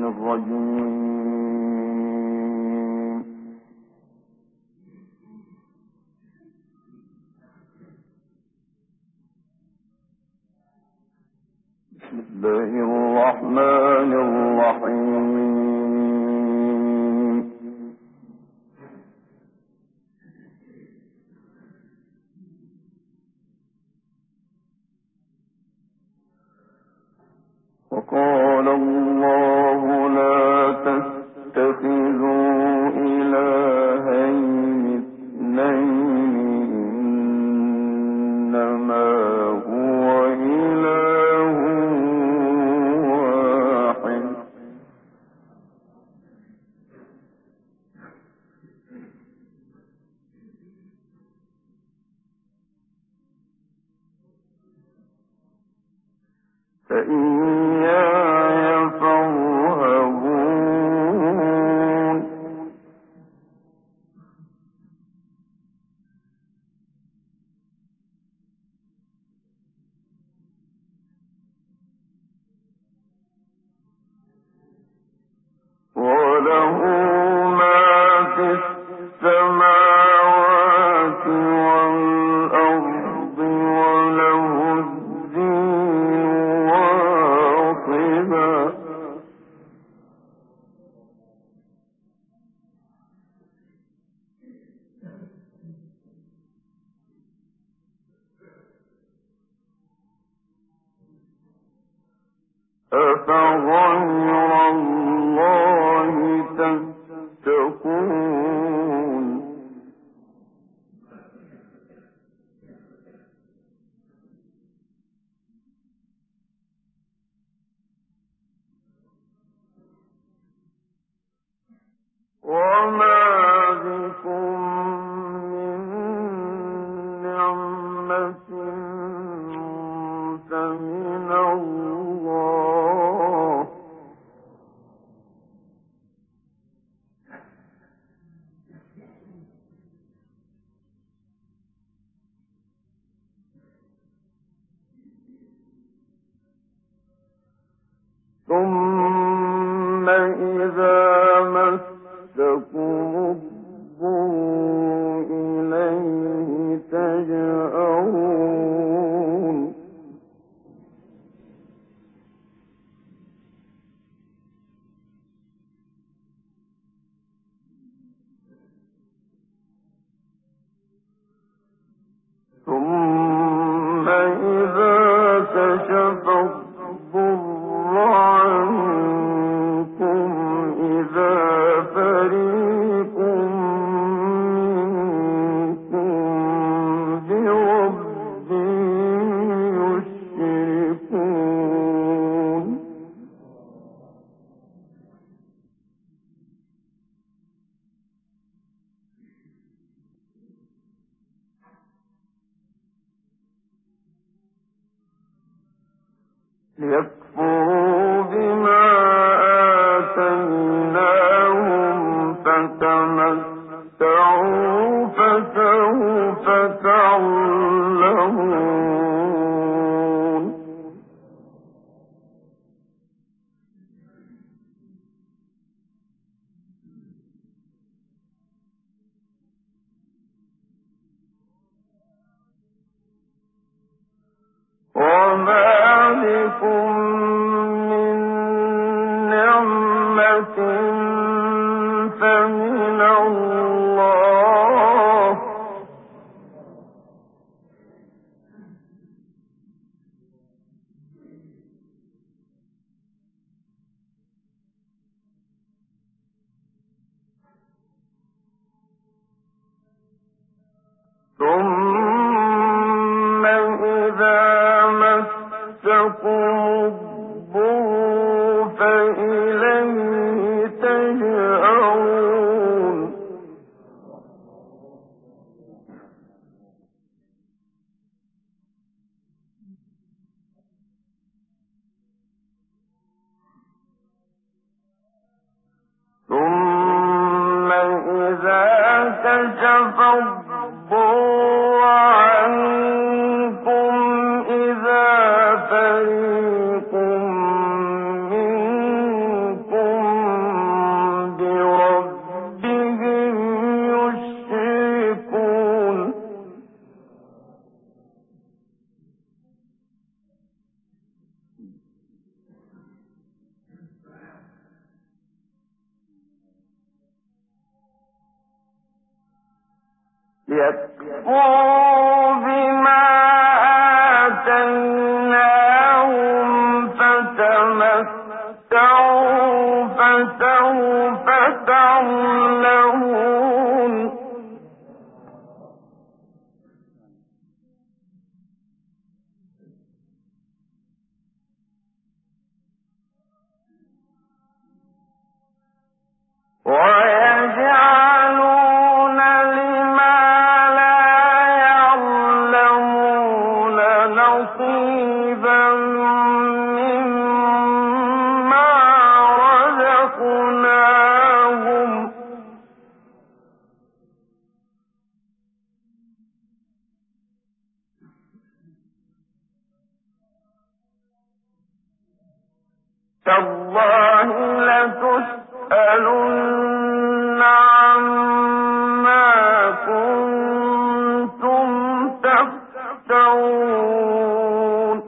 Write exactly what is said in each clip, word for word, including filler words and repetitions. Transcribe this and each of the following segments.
الرجيم. بسم الله الرحمن الرحيم. وقال الله لا تتخذوا إلهين اثنين إنما هو إله واحد فإياي فارهبون. وله ما في السماوات والأرض وله الدين واصبا. أفغير الله تتقون. وما بكم من نعمة فمن الله ثم إذا مسكم الضر إليه تجأرون. ثم إذا كشف الضر عنكم إذا فريق منكم بربهم يشركون. ليكفروا بما آتيناهم فتمتعوا فسوف تعلمون. وما بكم من نعمة فمن الله ثم إذا مسكم الضر فإليه تجأرون. ثم إذا كشف الضر عنكم إذا فريق منكم ليكفروا بما آتيناهم فتمتعوا فسوف تعلمون. ويجعلون لما لا يعلمون نصيبا مما رزقناهم تالله لتسألن عما كنتم تفترون.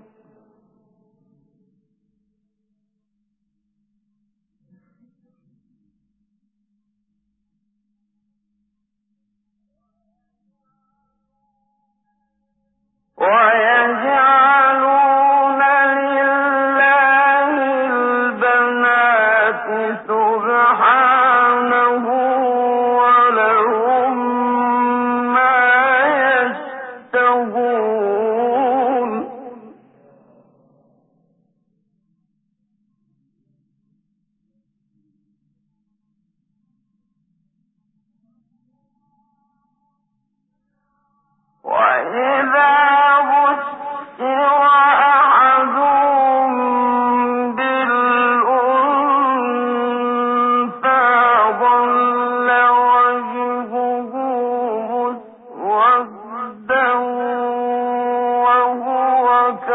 ويجعلون لله البنات سبحانه ولهم ما يشتهون. وإذا بشر أحدهم بالأنثى ظل وجهه مسودا وهو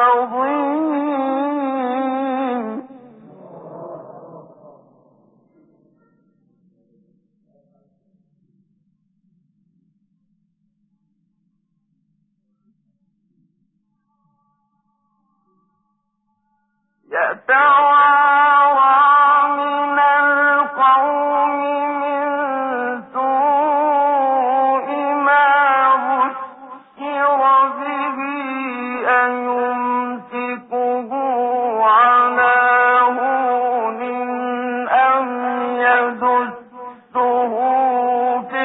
كظيم. يتوارى من القوم من سوء ما بشر به أيمسكه على هون أم يدسه في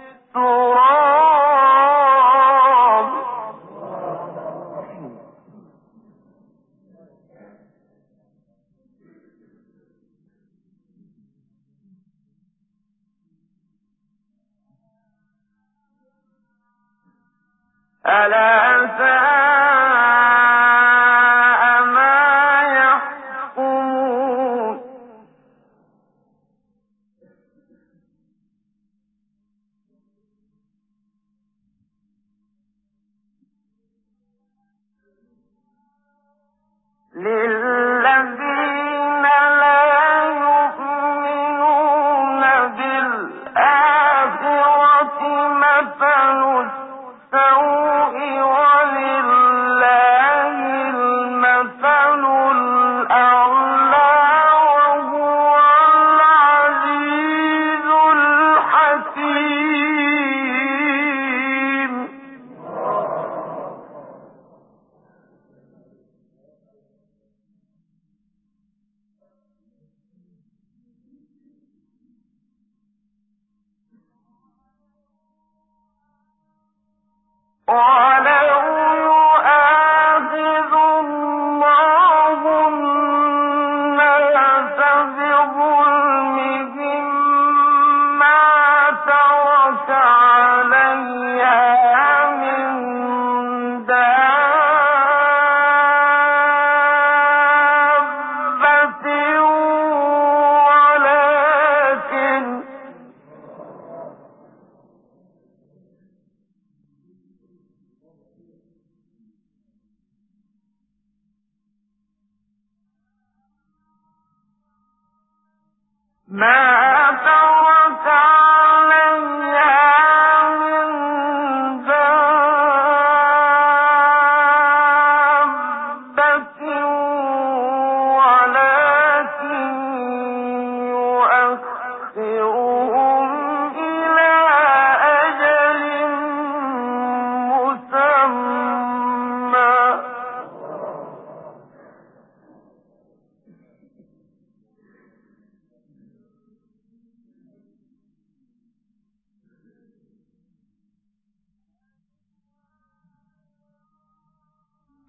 التراب. ألا ساء ما يحكمون. للذين لا يؤمنون بالآخرة مثل السوء ولله المثل الأعلى وهو العزيز الحكيم. ولو يؤاخذ الله الناس بظلمهم ما ترك عليها من دابة ولكن ما ترك عليها من دابة ولكن يؤخرهم إلى أجل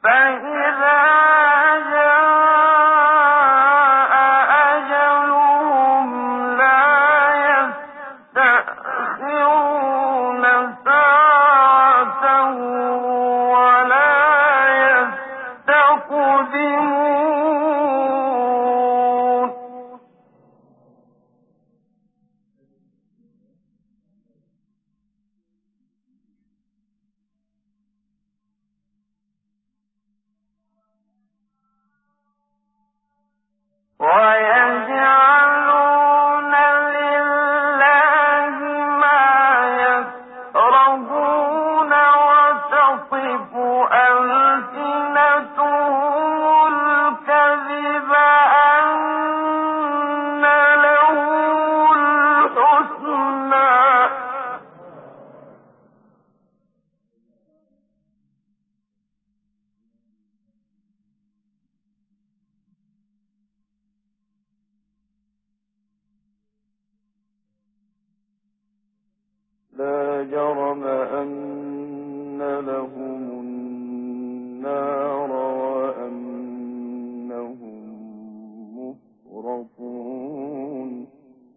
لا جرم أن لهم النار وأنهم مفرطون.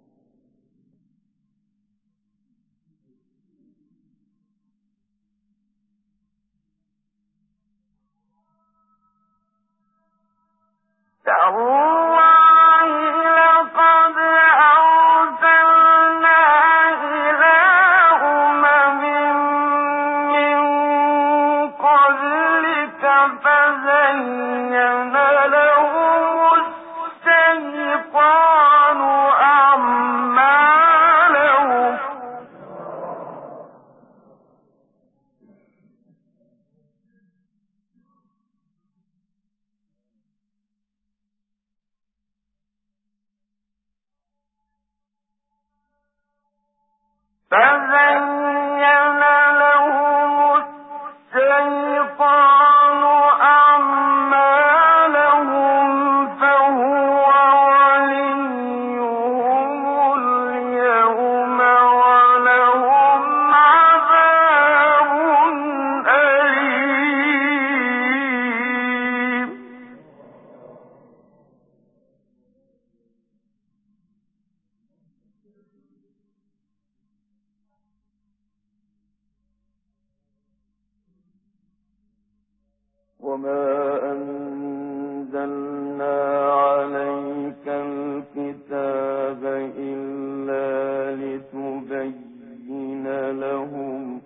وما أنزلنا عليك الكتاب إلا لتبين لهم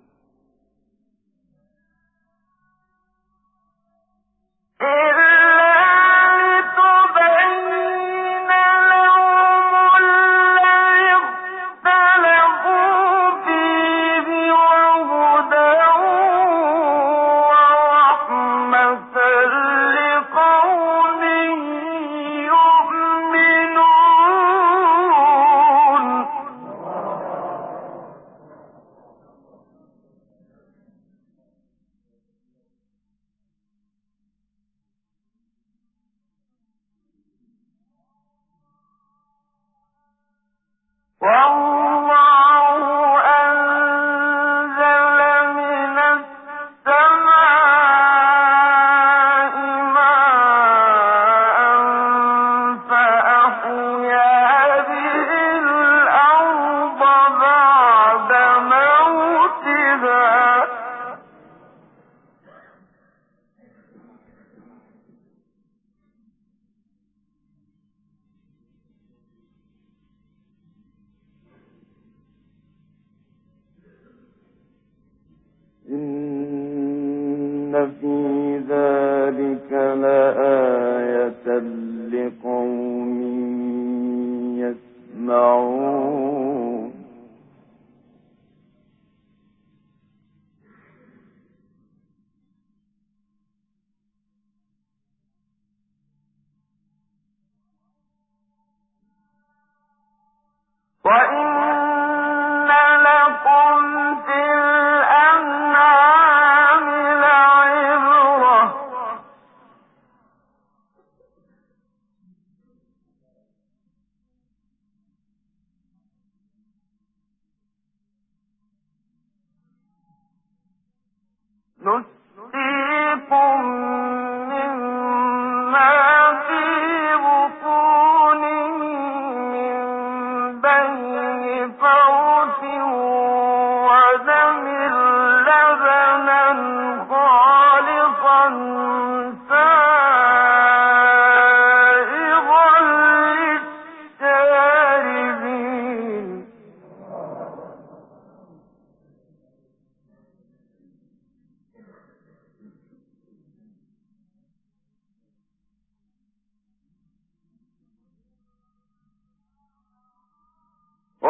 إن في ذلك لآية لقوم يسمعون. وَإِنَّ لَكُمْ فِي الْأَنْعَامِ لَعِبْرَةً ۖ نُسْقِيكُم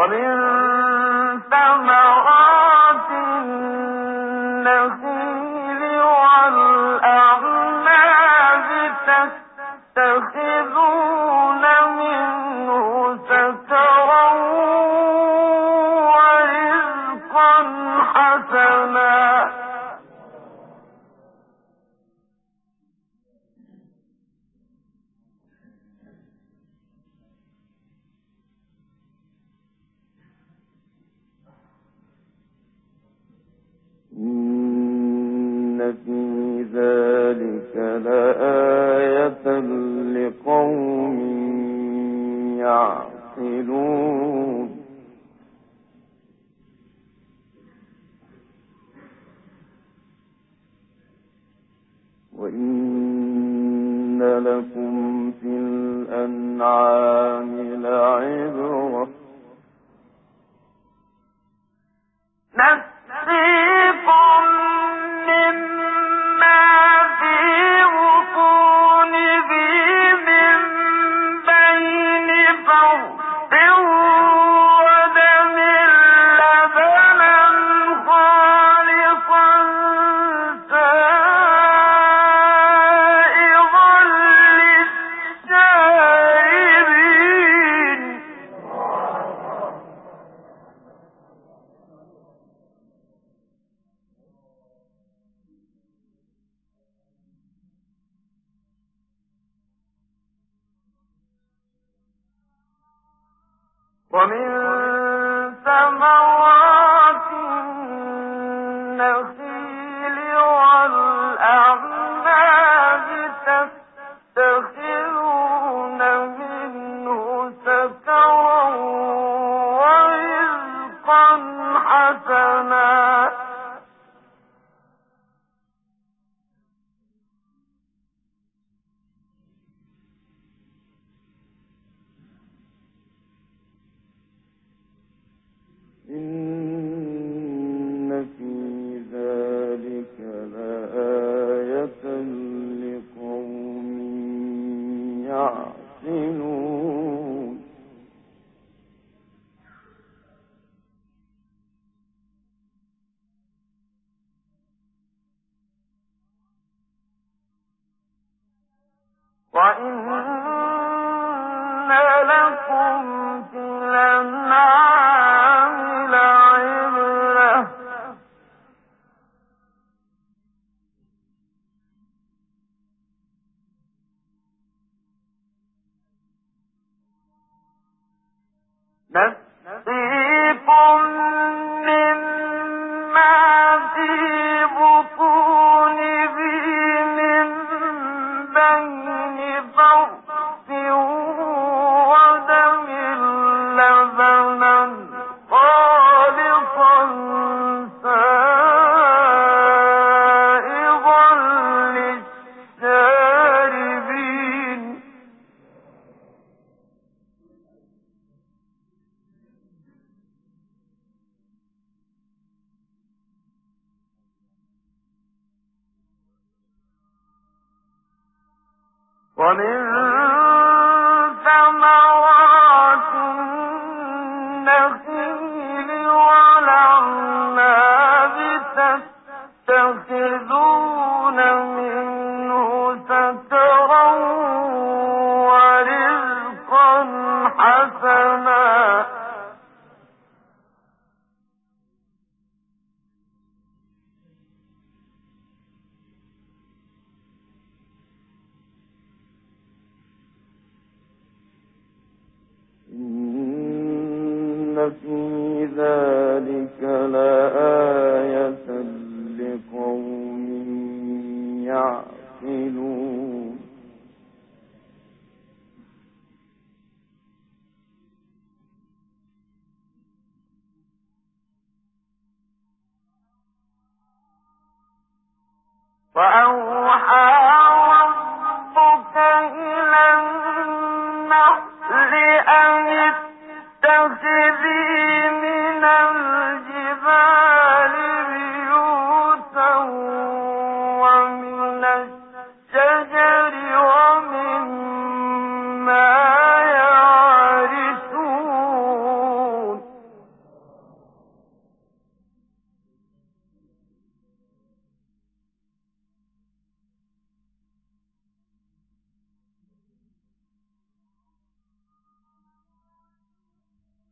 ومما يعرشون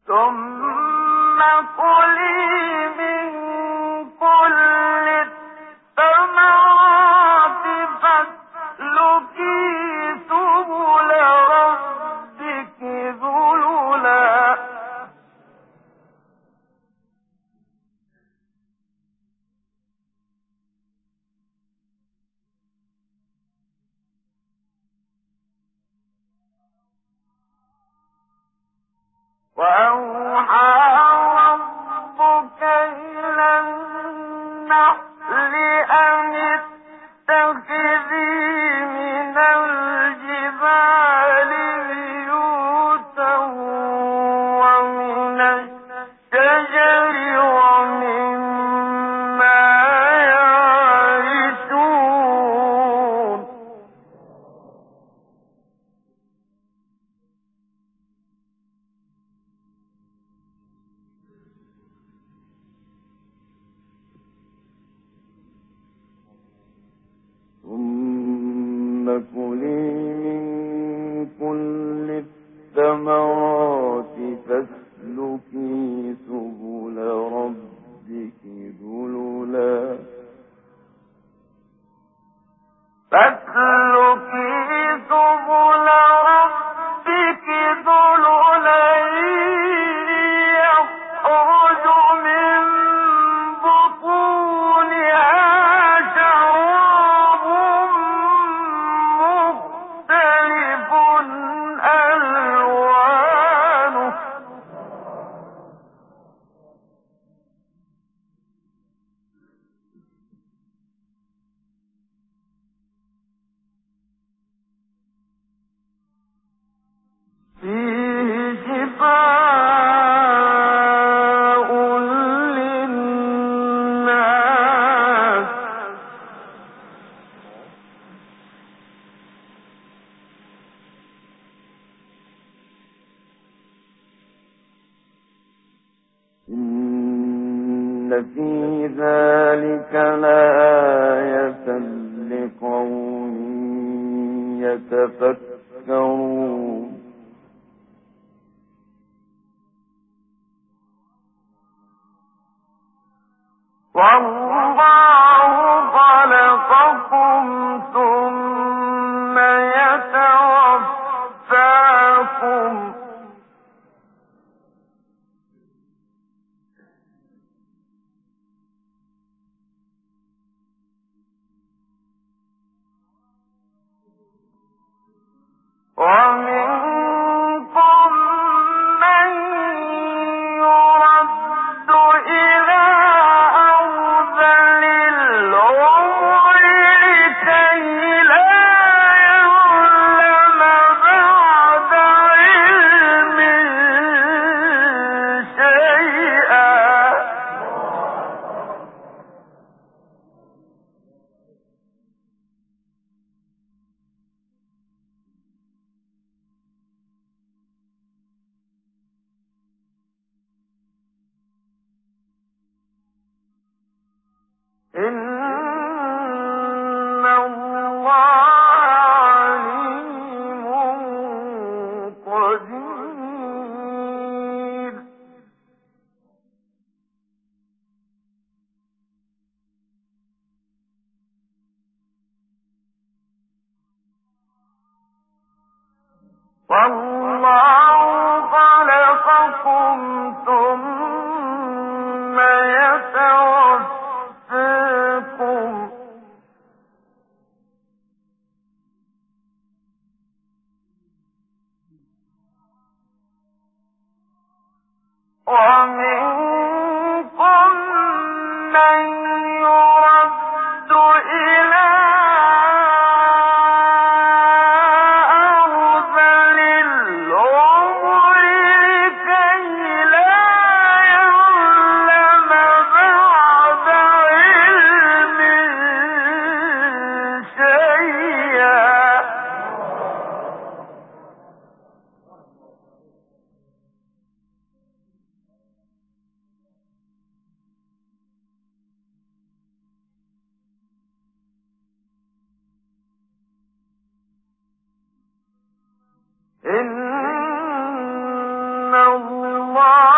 ثم كلي من كل الثمرات فاسلكي سبل ربك ذللا وأوحى ربك إلى النحل أن اتخذي من الجبال بيوتا ومن الشجر ومما يعرشون ثم كلي من كل الثمرات فاسلكي سبل ربك ذللا فاسلكي سبل ربك ذللا يخرج من بطونها شراب مختلف ألوانه فيه شفاء للناس إن في ذلك لآية لقوم يتفكرون والله خلقكم ثم يتوفاكم ومنكم من يرد إلى أرذل العمر لكي لا يعلم بعد علم شيئا إن الله عليم قدير والله خلقكم ثم يتوفاكم ومنكم من يرد إلى أرذل العمر لكي لا يعلم بعد علم شيئا إن الله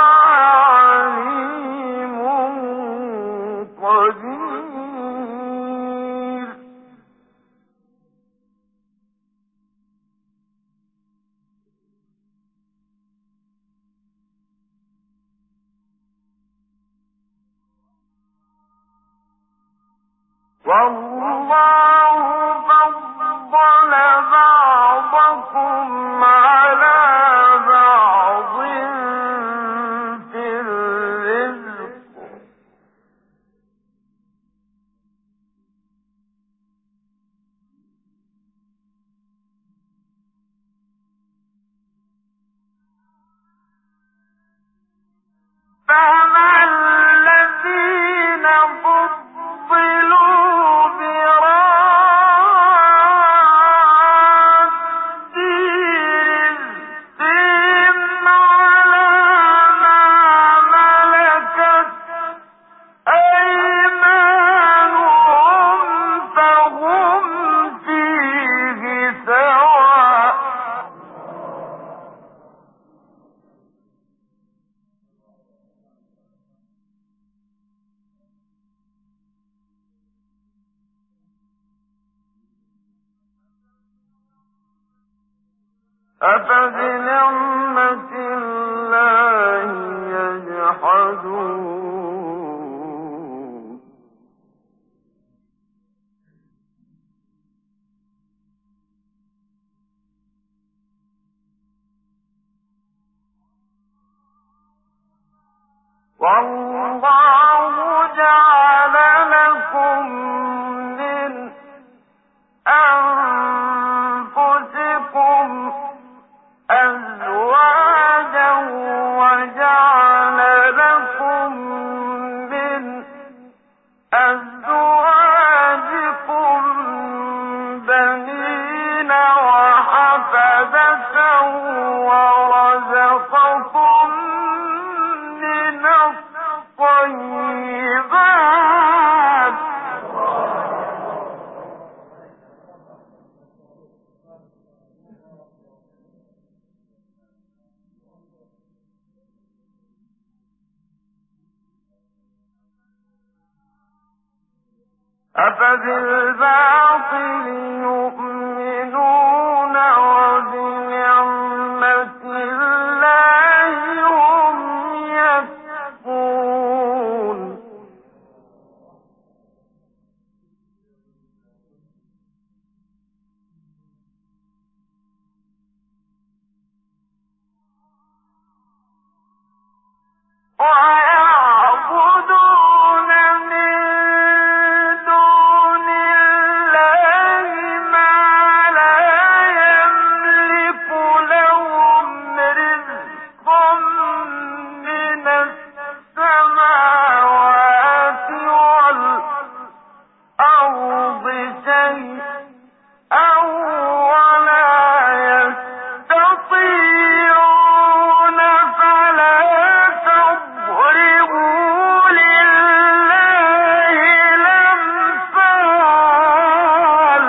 أفبنعمة الله يجحدون والله جعل لكم من أنفسكم أزواجا وجعل لكم من أزواجكم بنين وحفدة ورزقكم من الطيبات أفبالباطل يؤمنون وبنعمة الله هم يكفرون ويعبدون من دون الله ما لا يملك لهم رزقا من السماوات والأرض شيئا ولا يستطيعون فلا تضربوا لله الأمثال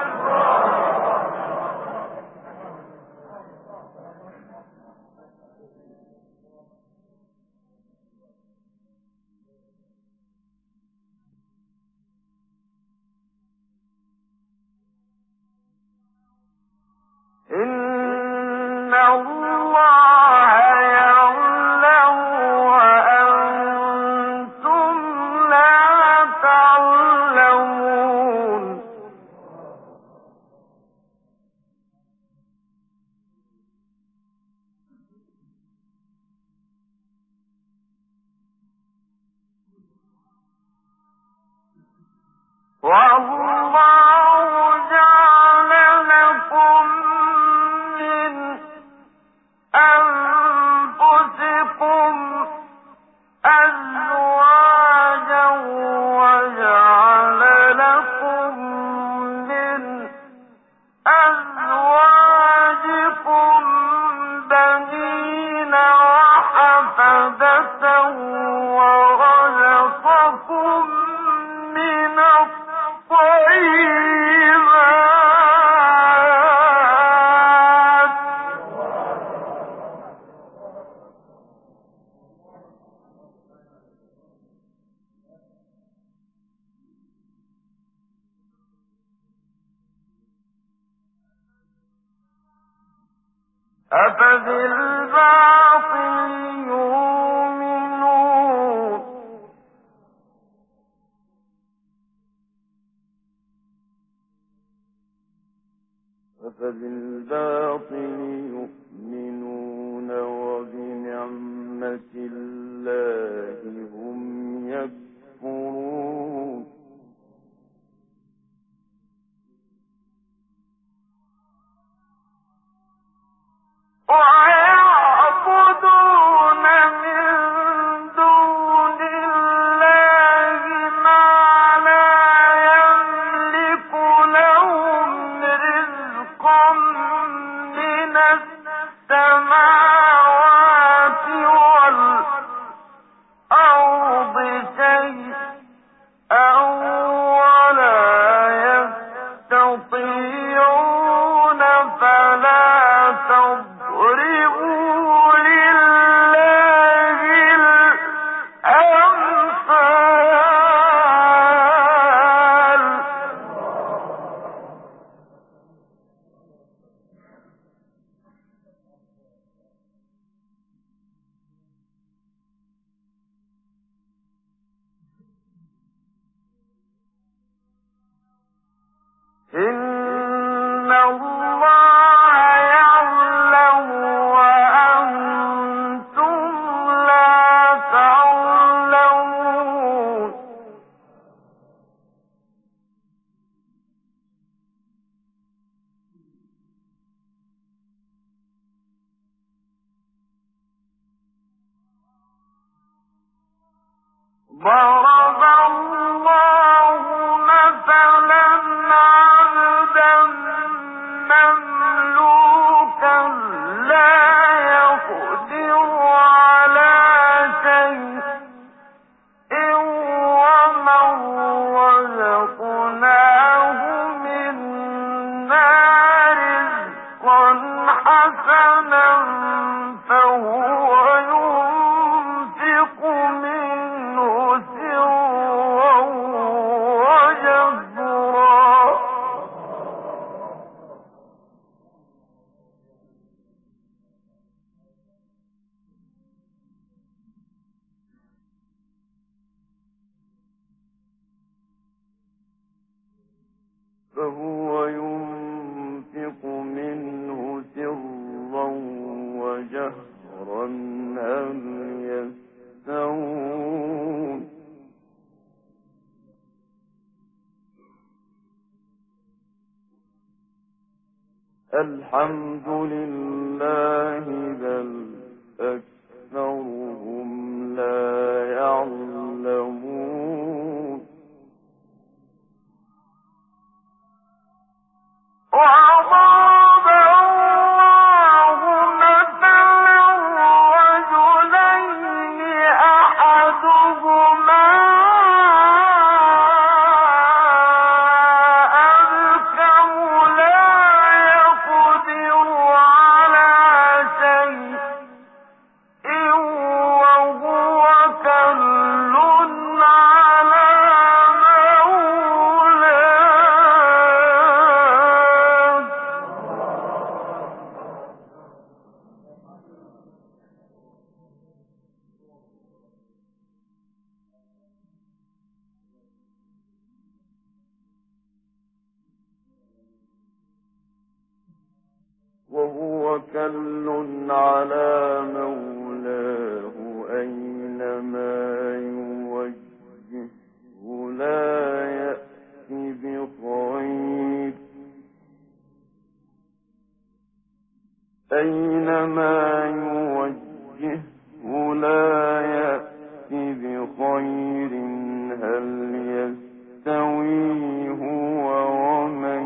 إن الله يعلم وأنتم لا تعلمون والله جعل لكم من أنفسكم أزواجا وجعل لكم من أزواجكم بنين وحفدة ورزقكم من الطيبات أفبالباطل يؤمنون إن الله يعلم وأنتم لا تعلمون ضرب الله مثلا عبدا مملوكا لا يقدر على شيء ومن رزقناه منا رزقا حسنا فهو ينفق منه سرا وجهرا فهو ينفق منه سرا وجهرا هل يستوون الحمد لله بل أكثرهم لا يعلمون وضرب الله مثلا رجلين أحدهما أبكم لا يقدر على شيء وهو كل على مولاه وهو كل على مولاه أينما يوجهه لا يأتي بخير أينما يوجهه لا يأتي بخير هل يستوي هو ومن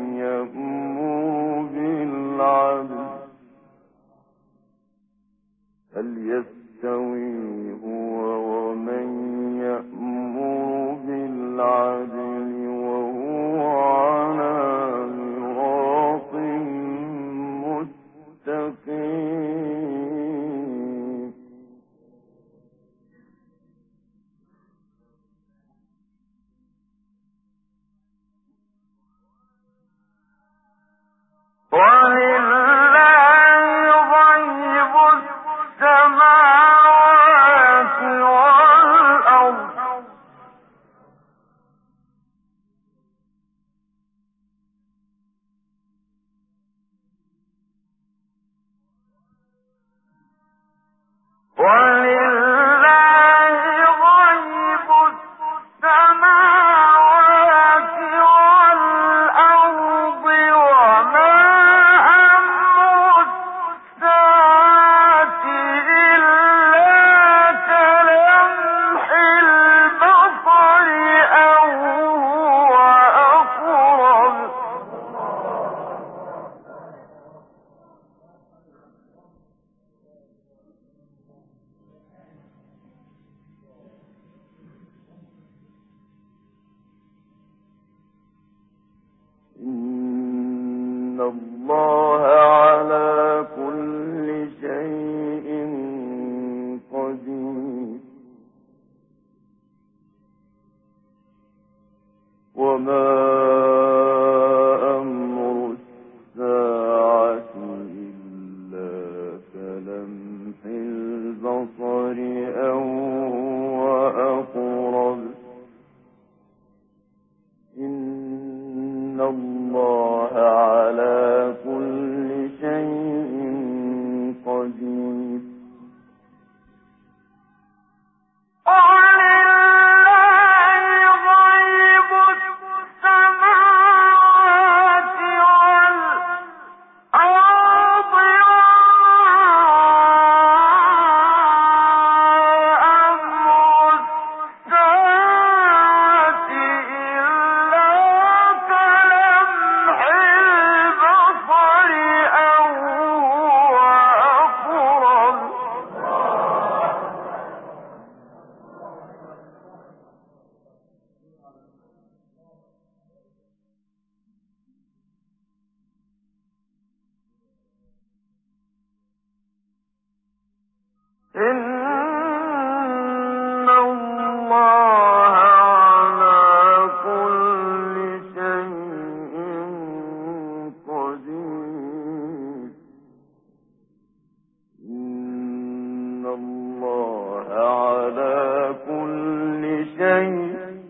يأمر بالعدل هل يستوي هو ومن يأمر بالعدل وهو على صراط مستقيم ولله غيب السماوات إن الله على كل شيء قدير إن الله على كل شيء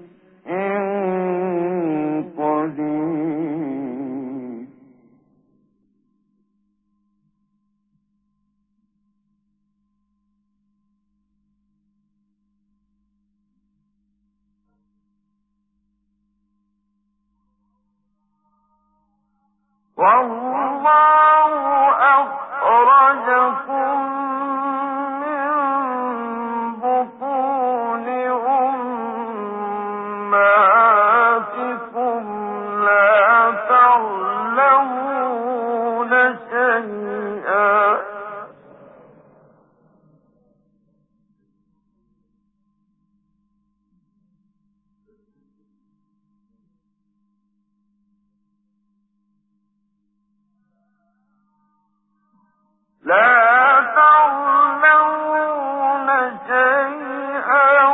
قدير والله أخرجكم من بطون أمهاتكم لا تعلمون شيئا لا تعلمون شيئا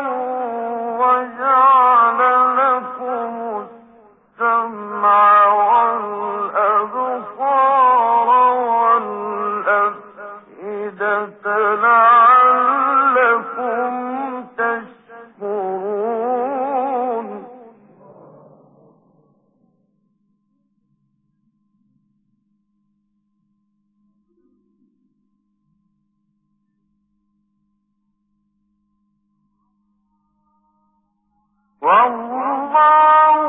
وجعل لكم السمع والأبصار والأفئدة لعلكم تشكرون والله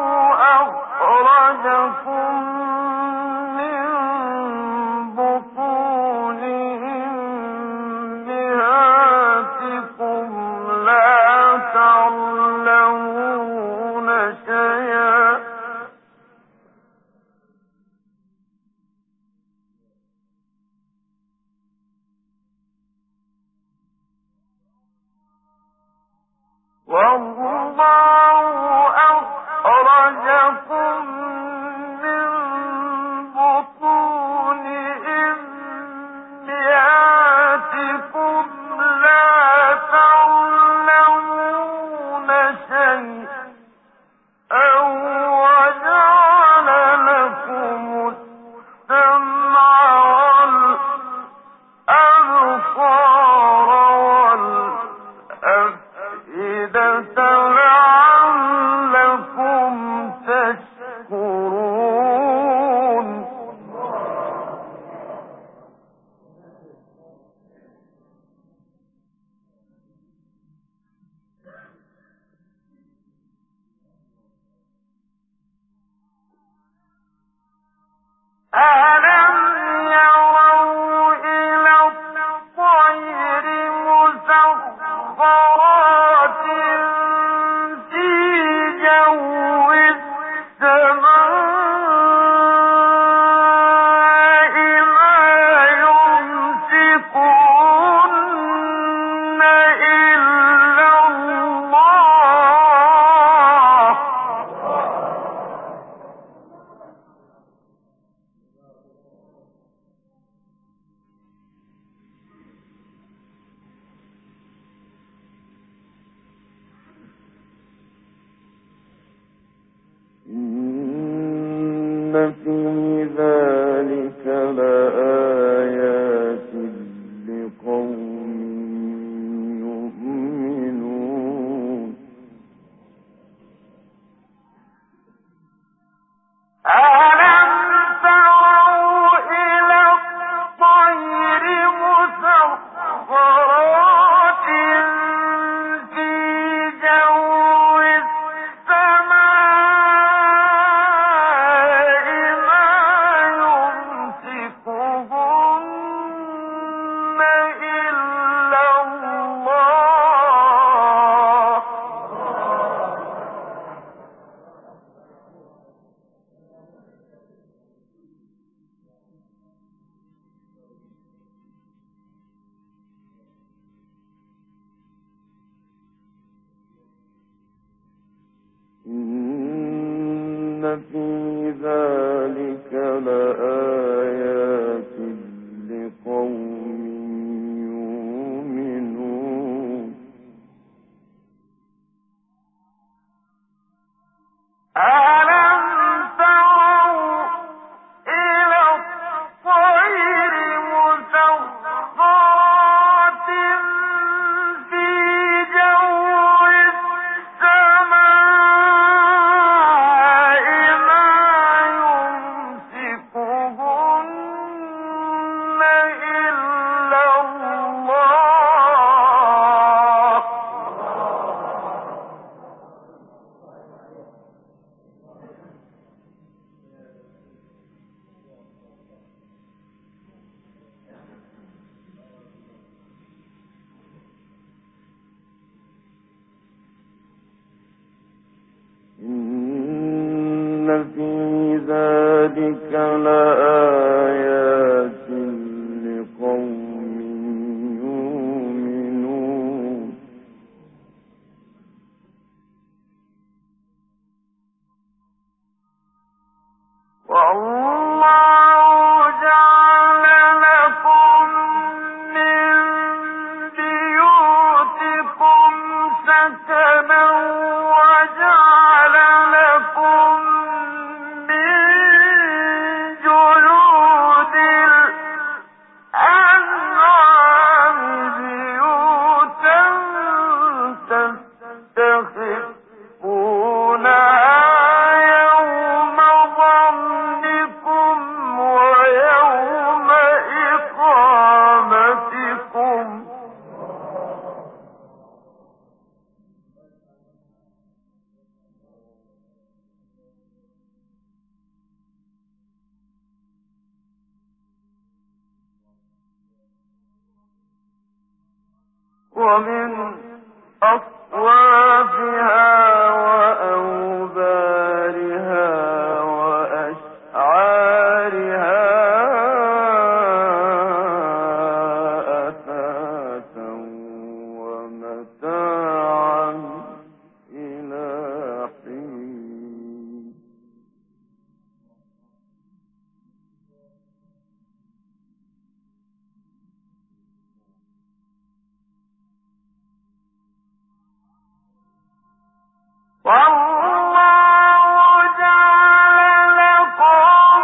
أخرجكم من بطون أمهاتكم لا تعلمون شيئا والله أخرجكم من بطون أمهاتكم لا تعلمون شيئا وجعل لكم السمع والأبصار والأفئدة لعلكم تشكرون ألم يروا إلى الطير مسخرات في جو السماء ما يمسكهن إلا الله إن في ذلك لآيات لقوم يؤمنون ألم تروا إلى الطير مسخرات في جو السماء ما يمسكهن إلا الله إن في ذلك لآيات لقوم يؤمنون ومن أصوافها وأوبارها وأشعارها أثاثا ومتاعا إلى حين. والله جعل لكم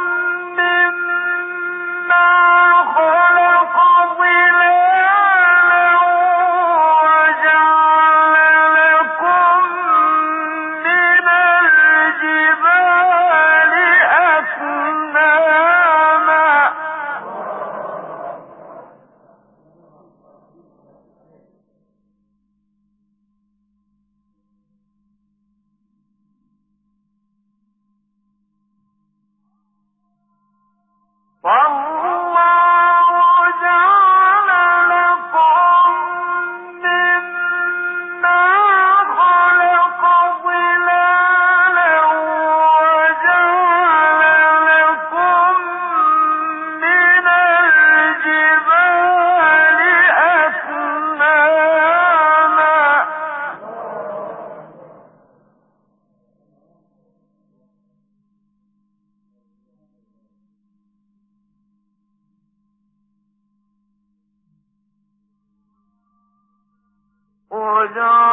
مما خلق ظلالا وجعل لكم من الجبال أكنانا والله جعل لكم مما خلق ظلالا وجعل لكم من الجبال أكنانا وجعل